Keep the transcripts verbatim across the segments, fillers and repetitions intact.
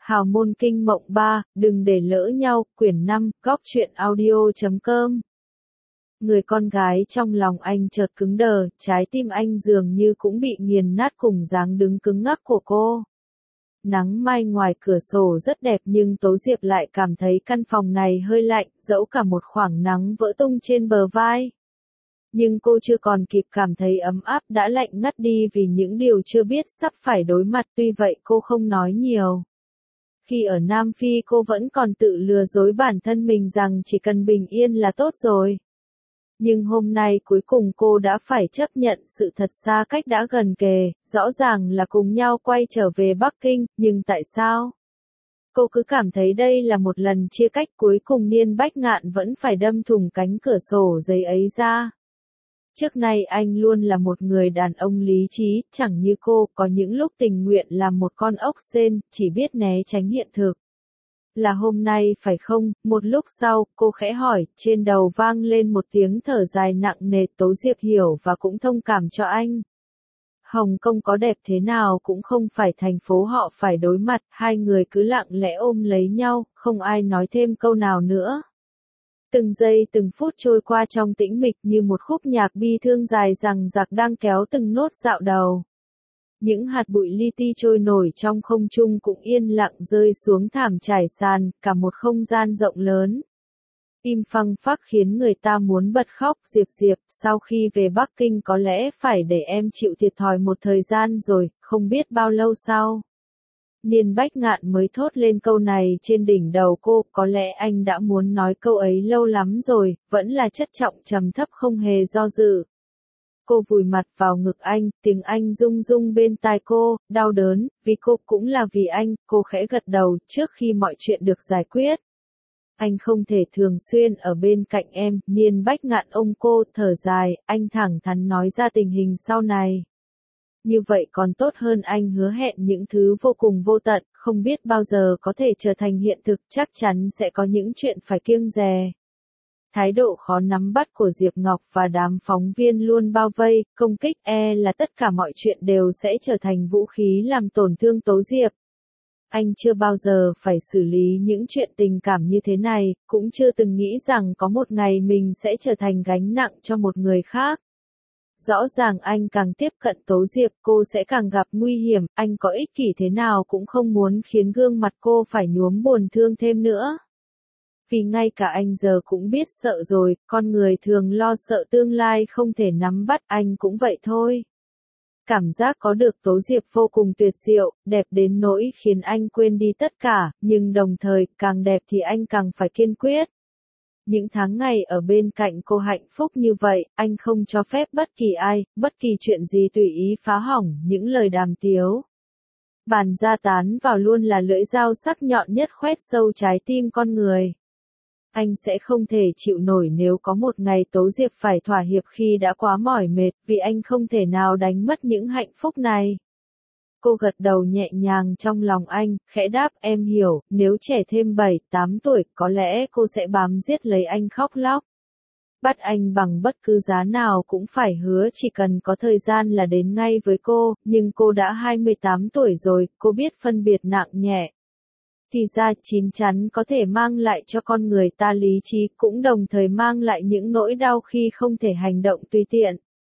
Hào môn kinh mộng ba, đừng để lỡ nhau, quyển năm, góc truyện audio chấm com. Người con gái trong lòng anh chợt cứng đờ, trái tim anh dường như cũng bị nghiền nát cùng dáng đứng cứng ngắc của cô. Nắng mai ngoài cửa sổ rất đẹp nhưng Tố Diệp lại cảm thấy căn phòng này hơi lạnh, dẫu cả một khoảng nắng vỡ tung trên bờ vai. Nhưng cô chưa còn kịp cảm thấy ấm áp đã lạnh ngắt đi vì những điều chưa biết sắp phải đối mặt, tuy vậy cô không nói nhiều. Khi ở Nam Phi cô vẫn còn tự lừa dối bản thân mình rằng chỉ cần bình yên là tốt rồi. Nhưng hôm nay cuối cùng cô đã phải chấp nhận sự thật xa cách đã gần kề, rõ ràng là cùng nhau quay trở về Bắc Kinh, nhưng tại sao? Cô cứ cảm thấy đây là một lần chia cách, cuối cùng Niên Bách Ngạn vẫn phải đâm thủng cánh cửa sổ giấy ấy ra. Trước nay anh luôn là một người đàn ông lý trí, chẳng như cô, có những lúc tình nguyện làm một con ốc sên, chỉ biết né tránh hiện thực. Là hôm nay phải không? Một lúc sau, cô khẽ hỏi, trên đầu vang lên một tiếng thở dài nặng nề. Tố Diệp hiểu và cũng thông cảm cho anh. Hồng Kông có đẹp thế nào cũng không phải thành phố họ phải đối mặt, hai người cứ lặng lẽ ôm lấy nhau, không ai nói thêm câu nào nữa. Từng giây từng phút trôi qua trong tĩnh mịch như một khúc nhạc bi thương dài dằng dặc đang kéo từng nốt dạo đầu. Những hạt bụi li ti trôi nổi trong không trung cũng yên lặng rơi xuống thảm trải sàn, cả một không gian rộng lớn. Im phăng phắc khiến người ta muốn bật khóc. Diệp Diệp, sau khi về Bắc Kinh có lẽ phải để em chịu thiệt thòi một thời gian rồi, không biết bao lâu sau. Niên Bách Ngạn mới thốt lên câu này trên đỉnh đầu cô, có lẽ anh đã muốn nói câu ấy lâu lắm rồi, vẫn là chất trọng trầm thấp không hề do dự. Cô vùi mặt vào ngực anh, tiếng anh rung rung bên tai cô, đau đớn, vì cô cũng là vì anh, cô khẽ gật đầu trước khi mọi chuyện được giải quyết. Anh không thể thường xuyên ở bên cạnh em, Niên Bách Ngạn ôm cô, thở dài, anh thẳng thắn nói ra tình hình sau này. Như vậy còn tốt hơn anh hứa hẹn những thứ vô cùng vô tận, không biết bao giờ có thể trở thành hiện thực, chắc chắn sẽ có những chuyện phải kiêng dè. Thái độ khó nắm bắt của Diệp Ngọc và đám phóng viên luôn bao vây, công kích e là tất cả mọi chuyện đều sẽ trở thành vũ khí làm tổn thương Tố Diệp. Anh chưa bao giờ phải xử lý những chuyện tình cảm như thế này, cũng chưa từng nghĩ rằng có một ngày mình sẽ trở thành gánh nặng cho một người khác. Rõ ràng anh càng tiếp cận Tố Diệp cô sẽ càng gặp nguy hiểm, anh có ích kỷ thế nào cũng không muốn khiến gương mặt cô phải nhuốm buồn thương thêm nữa. Vì ngay cả anh giờ cũng biết sợ rồi, con người thường lo sợ tương lai không thể nắm bắt, anh cũng vậy thôi. Cảm giác có được Tố Diệp vô cùng tuyệt diệu, đẹp đến nỗi khiến anh quên đi tất cả, nhưng đồng thời, càng đẹp thì anh càng phải kiên quyết. Những tháng ngày ở bên cạnh cô hạnh phúc như vậy, anh không cho phép bất kỳ ai, bất kỳ chuyện gì tùy ý phá hỏng những lời đàm tiếu. Bàn ra tán vào luôn là lưỡi dao sắc nhọn nhất khoét sâu trái tim con người. Anh sẽ không thể chịu nổi nếu có một ngày Tố Diệp phải thỏa hiệp khi đã quá mỏi mệt, vì anh không thể nào đánh mất những hạnh phúc này. Cô gật đầu nhẹ nhàng trong lòng anh, khẽ đáp em hiểu, nếu trẻ thêm bảy, tám tuổi, có lẽ cô sẽ bám giết lấy anh khóc lóc. Bắt anh bằng bất cứ giá nào cũng phải hứa chỉ cần có thời gian là đến ngay với cô, nhưng cô đã hai mươi tám tuổi rồi, cô biết phân biệt nặng nhẹ. Thì ra chín chắn có thể mang lại cho con người ta lý trí, cũng đồng thời mang lại những nỗi đau khi không thể hành động tùy tiện.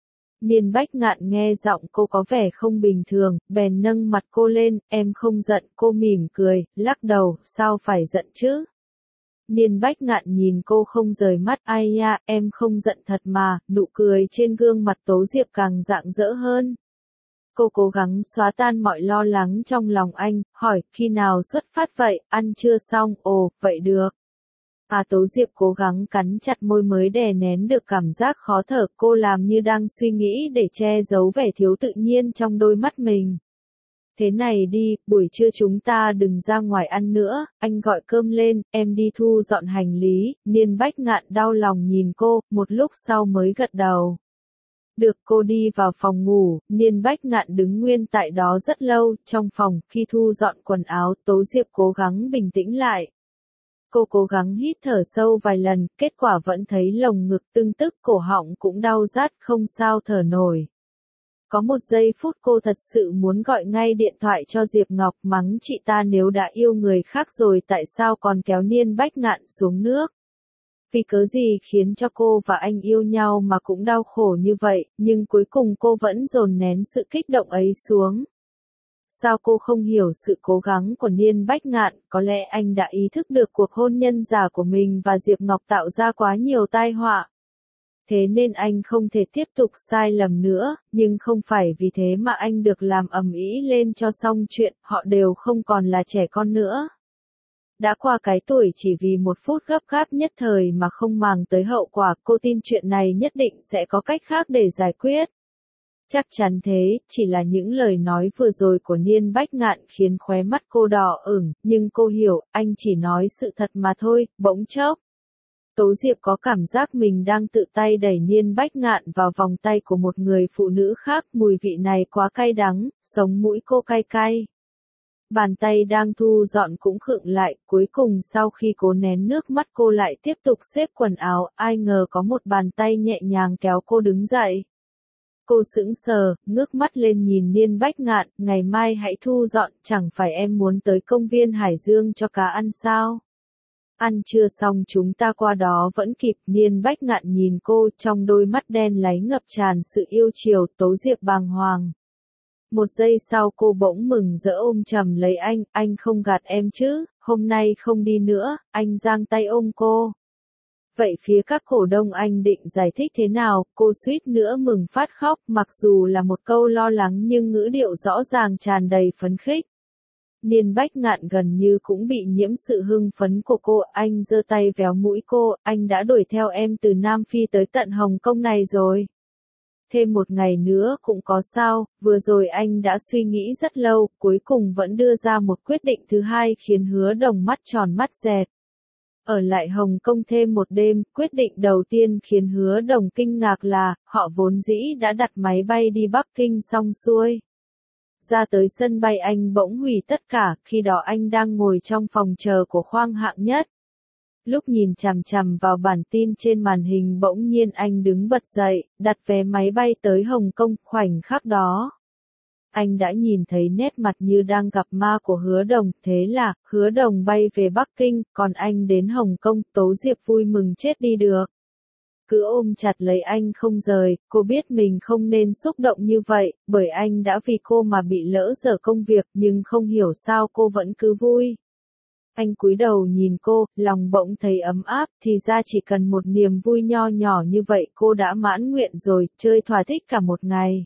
Niên Bách Ngạn nghe giọng cô có vẻ không bình thường, bèn nâng mặt cô lên, em không giận, cô mỉm cười, lắc đầu, sao phải giận chứ? Niên Bách Ngạn nhìn cô không rời mắt, ai ya, em không giận thật mà, nụ cười trên gương mặt Tố Diệp càng rạng rỡ hơn. Cô cố gắng xóa tan mọi lo lắng trong lòng anh, hỏi, khi nào xuất phát vậy, ăn chưa xong, ồ, vậy được. À Tố Diệp cố gắng cắn chặt môi mới đè nén được cảm giác khó thở, cô làm như đang suy nghĩ để che giấu vẻ thiếu tự nhiên trong đôi mắt mình. Thế này đi, buổi trưa chúng ta đừng ra ngoài ăn nữa, anh gọi cơm lên, em đi thu dọn hành lý. Niên Bách Ngạn đau lòng nhìn cô, một lúc sau mới gật đầu. Được, cô đi vào phòng ngủ, Niên Bách Ngạn đứng nguyên tại đó rất lâu, trong phòng, khi thu dọn quần áo, Tố Diệp cố gắng bình tĩnh lại. Cô cố gắng hít thở sâu vài lần, kết quả vẫn thấy lồng ngực tưng tức, cổ họng cũng đau rát, không sao thở nổi. Có một giây phút cô thật sự muốn gọi ngay điện thoại cho Diệp Ngọc mắng chị ta nếu đã yêu người khác rồi tại sao còn kéo Niên Bách Ngạn xuống nước. Vì cớ gì khiến cho cô và anh yêu nhau mà cũng đau khổ như vậy, nhưng cuối cùng cô vẫn dồn nén sự kích động ấy xuống. Sao cô không hiểu sự cố gắng của Niên Bách Ngạn, có lẽ anh đã ý thức được cuộc hôn nhân giả của mình và Diệp Ngọc tạo ra quá nhiều tai họa. Thế nên anh không thể tiếp tục sai lầm nữa, nhưng không phải vì thế mà anh được làm ầm ĩ lên cho xong chuyện, họ đều không còn là trẻ con nữa. Đã qua cái tuổi chỉ vì một phút gấp gáp nhất thời mà không màng tới hậu quả, cô tin chuyện này nhất định sẽ có cách khác để giải quyết. Chắc chắn thế, chỉ là những lời nói vừa rồi của Niên Bách Ngạn khiến khóe mắt cô đỏ ửng, nhưng cô hiểu, anh chỉ nói sự thật mà thôi, bỗng chốc. Tố Diệp có cảm giác mình đang tự tay đẩy Niên Bách Ngạn vào vòng tay của một người phụ nữ khác, mùi vị này quá cay đắng, sống mũi cô cay cay. Bàn tay đang thu dọn cũng khựng lại, cuối cùng sau khi cố nén nước mắt cô lại tiếp tục xếp quần áo, ai ngờ có một bàn tay nhẹ nhàng kéo cô đứng dậy. Cô sững sờ, ngước mắt lên nhìn Niên Bách Ngạn, ngày mai hãy thu dọn, chẳng phải em muốn tới công viên Hải Dương cho cá ăn sao? Ăn trưa xong chúng ta qua đó vẫn kịp. Niên Bách Ngạn nhìn cô, trong đôi mắt đen láy ngập tràn sự yêu chiều. Tố Diệp bàng hoàng. Một giây sau cô bỗng mừng rỡ ôm chầm lấy anh, anh không gạt em chứ, hôm nay không đi nữa, anh giang tay ôm cô. Vậy phía các cổ đông anh định giải thích thế nào? Cô suýt nữa mừng phát khóc, mặc dù là một câu lo lắng nhưng ngữ điệu rõ ràng tràn đầy phấn khích. Niên Bách Ngạn gần như cũng bị nhiễm sự hưng phấn của cô, anh giơ tay véo mũi cô, anh đã đuổi theo em từ Nam Phi tới tận Hồng Kông này rồi. Thêm một ngày nữa cũng có sao, vừa rồi anh đã suy nghĩ rất lâu, cuối cùng vẫn đưa ra một quyết định thứ hai khiến Hứa Đồng mắt tròn mắt dẹt. Ở lại Hồng Kông thêm một đêm, quyết định đầu tiên khiến Hứa Đồng kinh ngạc là, họ vốn dĩ đã đặt máy bay đi Bắc Kinh xong xuôi. Ra tới sân bay anh bỗng hủy tất cả, khi đó anh đang ngồi trong phòng chờ của khoang hạng nhất. Lúc nhìn chằm chằm vào bản tin trên màn hình bỗng nhiên anh đứng bật dậy, đặt vé máy bay tới Hồng Kông, khoảnh khắc đó. Anh đã nhìn thấy nét mặt như đang gặp ma của Hứa Đồng, thế là, Hứa Đồng bay về Bắc Kinh, còn anh đến Hồng Kông. Tố Diệp vui mừng chết đi được. Cứ ôm chặt lấy anh không rời, cô biết mình không nên xúc động như vậy, bởi anh đã vì cô mà bị lỡ dở công việc, nhưng không hiểu sao cô vẫn cứ vui. Anh cúi đầu nhìn cô, lòng bỗng thấy ấm áp, thì ra chỉ cần một niềm vui nho nhỏ như vậy cô đã mãn nguyện rồi, chơi thỏa thích cả một ngày.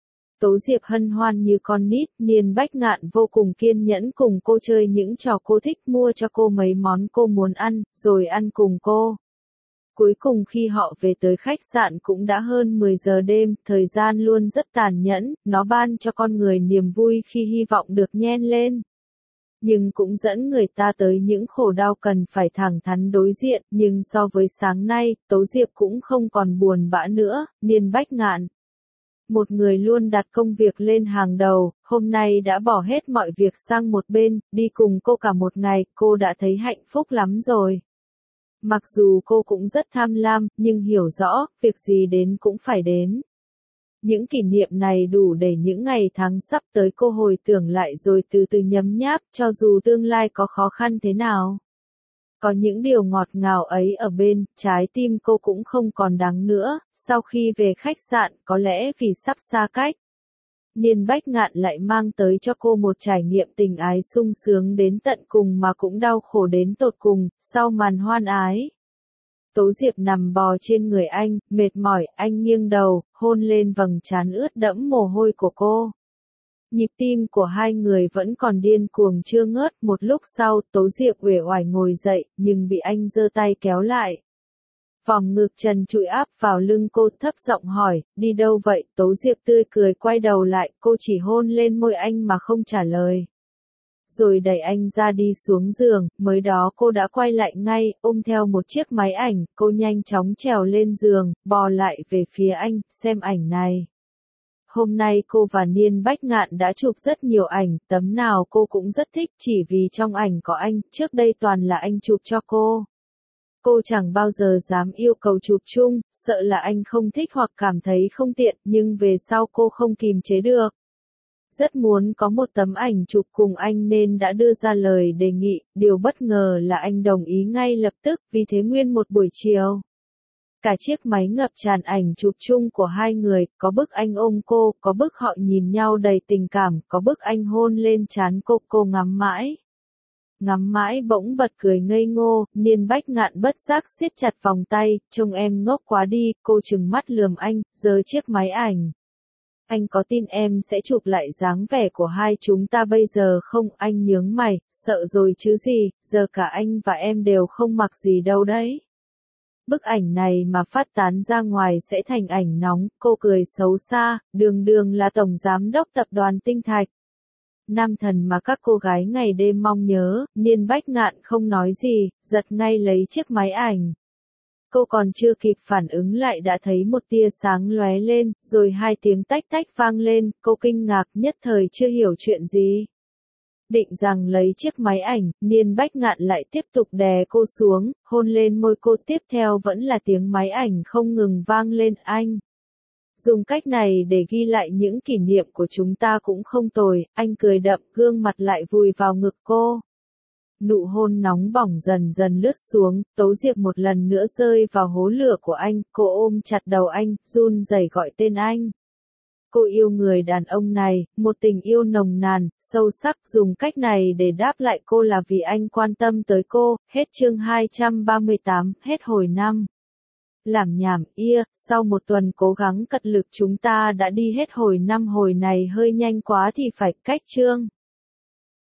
Tố Diệp hân hoan như con nít, Niên Bách Ngạn vô cùng kiên nhẫn cùng cô chơi những trò cô thích, mua cho cô mấy món cô muốn ăn, rồi ăn cùng cô. Cuối cùng khi họ về tới khách sạn cũng đã hơn mười giờ đêm, thời gian luôn rất tàn nhẫn, nó ban cho con người niềm vui khi hy vọng được nhen lên. Nhưng cũng dẫn người ta tới những khổ đau cần phải thẳng thắn đối diện, nhưng so với sáng nay, Tố Diệp cũng không còn buồn bã nữa. Niên Bách Ngạn, một người luôn đặt công việc lên hàng đầu, hôm nay đã bỏ hết mọi việc sang một bên, đi cùng cô cả một ngày, cô đã thấy hạnh phúc lắm rồi. Mặc dù cô cũng rất tham lam, nhưng hiểu rõ, việc gì đến cũng phải đến. Những kỷ niệm này đủ để những ngày tháng sắp tới cô hồi tưởng lại rồi từ từ nhấm nháp, cho dù tương lai có khó khăn thế nào. Có những điều ngọt ngào ấy ở bên, trái tim cô cũng không còn đắng nữa, sau khi về khách sạn, có lẽ vì sắp xa cách. Niên Bách Ngạn lại mang tới cho cô một trải nghiệm tình ái sung sướng đến tận cùng mà cũng đau khổ đến tột cùng, sau màn hoan ái. Tố Diệp nằm bò trên người anh, mệt mỏi, anh nghiêng đầu, hôn lên vầng trán ướt đẫm mồ hôi của cô. Nhịp tim của hai người vẫn còn điên cuồng chưa ngớt, một lúc sau, Tố Diệp uể oải ngồi dậy, nhưng bị anh giơ tay kéo lại. Vòng ngực trần trụi áp vào lưng cô, thấp giọng hỏi, đi đâu vậy? Tố Diệp tươi cười quay đầu lại, cô chỉ hôn lên môi anh mà không trả lời. Rồi đẩy anh ra đi xuống giường, mới đó cô đã quay lại ngay, ôm theo một chiếc máy ảnh, cô nhanh chóng trèo lên giường, bò lại về phía anh, xem ảnh này. Hôm nay cô và Niên Bách Ngạn đã chụp rất nhiều ảnh, tấm nào cô cũng rất thích, chỉ vì trong ảnh có anh, trước đây toàn là anh chụp cho cô. Cô chẳng bao giờ dám yêu cầu chụp chung, sợ là anh không thích hoặc cảm thấy không tiện, nhưng về sau cô không kìm chế được. Rất muốn có một tấm ảnh chụp cùng anh nên đã đưa ra lời đề nghị, điều bất ngờ là anh đồng ý ngay lập tức, vì thế nguyên một buổi chiều. Cả chiếc máy ngập tràn ảnh chụp chung của hai người, có bức anh ôm cô, có bức họ nhìn nhau đầy tình cảm, có bức anh hôn lên trán cô, cô ngắm mãi. Ngắm mãi bỗng bật cười ngây ngô, Niên Bách Ngạn bất giác siết chặt vòng tay, trông em ngốc quá đi, cô trừng mắt lườm anh, giơ chiếc máy ảnh. Anh có tin em sẽ chụp lại dáng vẻ của hai chúng ta bây giờ không? Anh nhướng mày, sợ rồi chứ gì, giờ cả anh và em đều không mặc gì đâu đấy. Bức ảnh này mà phát tán ra ngoài sẽ thành ảnh nóng, cô cười xấu xa, đường đường là tổng giám đốc tập đoàn Tinh Thạch. Nam thần mà các cô gái ngày đêm mong nhớ, Niên Bách Ngạn không nói gì, giật ngay lấy chiếc máy ảnh. Cô còn chưa kịp phản ứng lại đã thấy một tia sáng lóe lên, rồi hai tiếng tách tách vang lên, cô kinh ngạc nhất thời chưa hiểu chuyện gì. Định rằng lấy chiếc máy ảnh, Niên Bách Ngạn lại tiếp tục đè cô xuống, hôn lên môi cô, tiếp theo vẫn là tiếng máy ảnh không ngừng vang lên. Anh dùng cách này để ghi lại những kỷ niệm của chúng ta cũng không tồi, anh cười đậm, gương mặt lại vùi vào ngực cô. Nụ hôn nóng bỏng dần dần lướt xuống, Tố Diệp một lần nữa rơi vào hố lửa của anh, cô ôm chặt đầu anh, run rẩy gọi tên anh. Cô yêu người đàn ông này, một tình yêu nồng nàn, sâu sắc, dùng cách này để đáp lại cô là vì anh quan tâm tới cô. Hết chương hai trăm ba mươi tám, hết hồi năm. Làm nhảm, ia, sau một tuần cố gắng cật lực chúng ta đã đi hết hồi năm, hồi này hơi nhanh quá thì phải cách chương.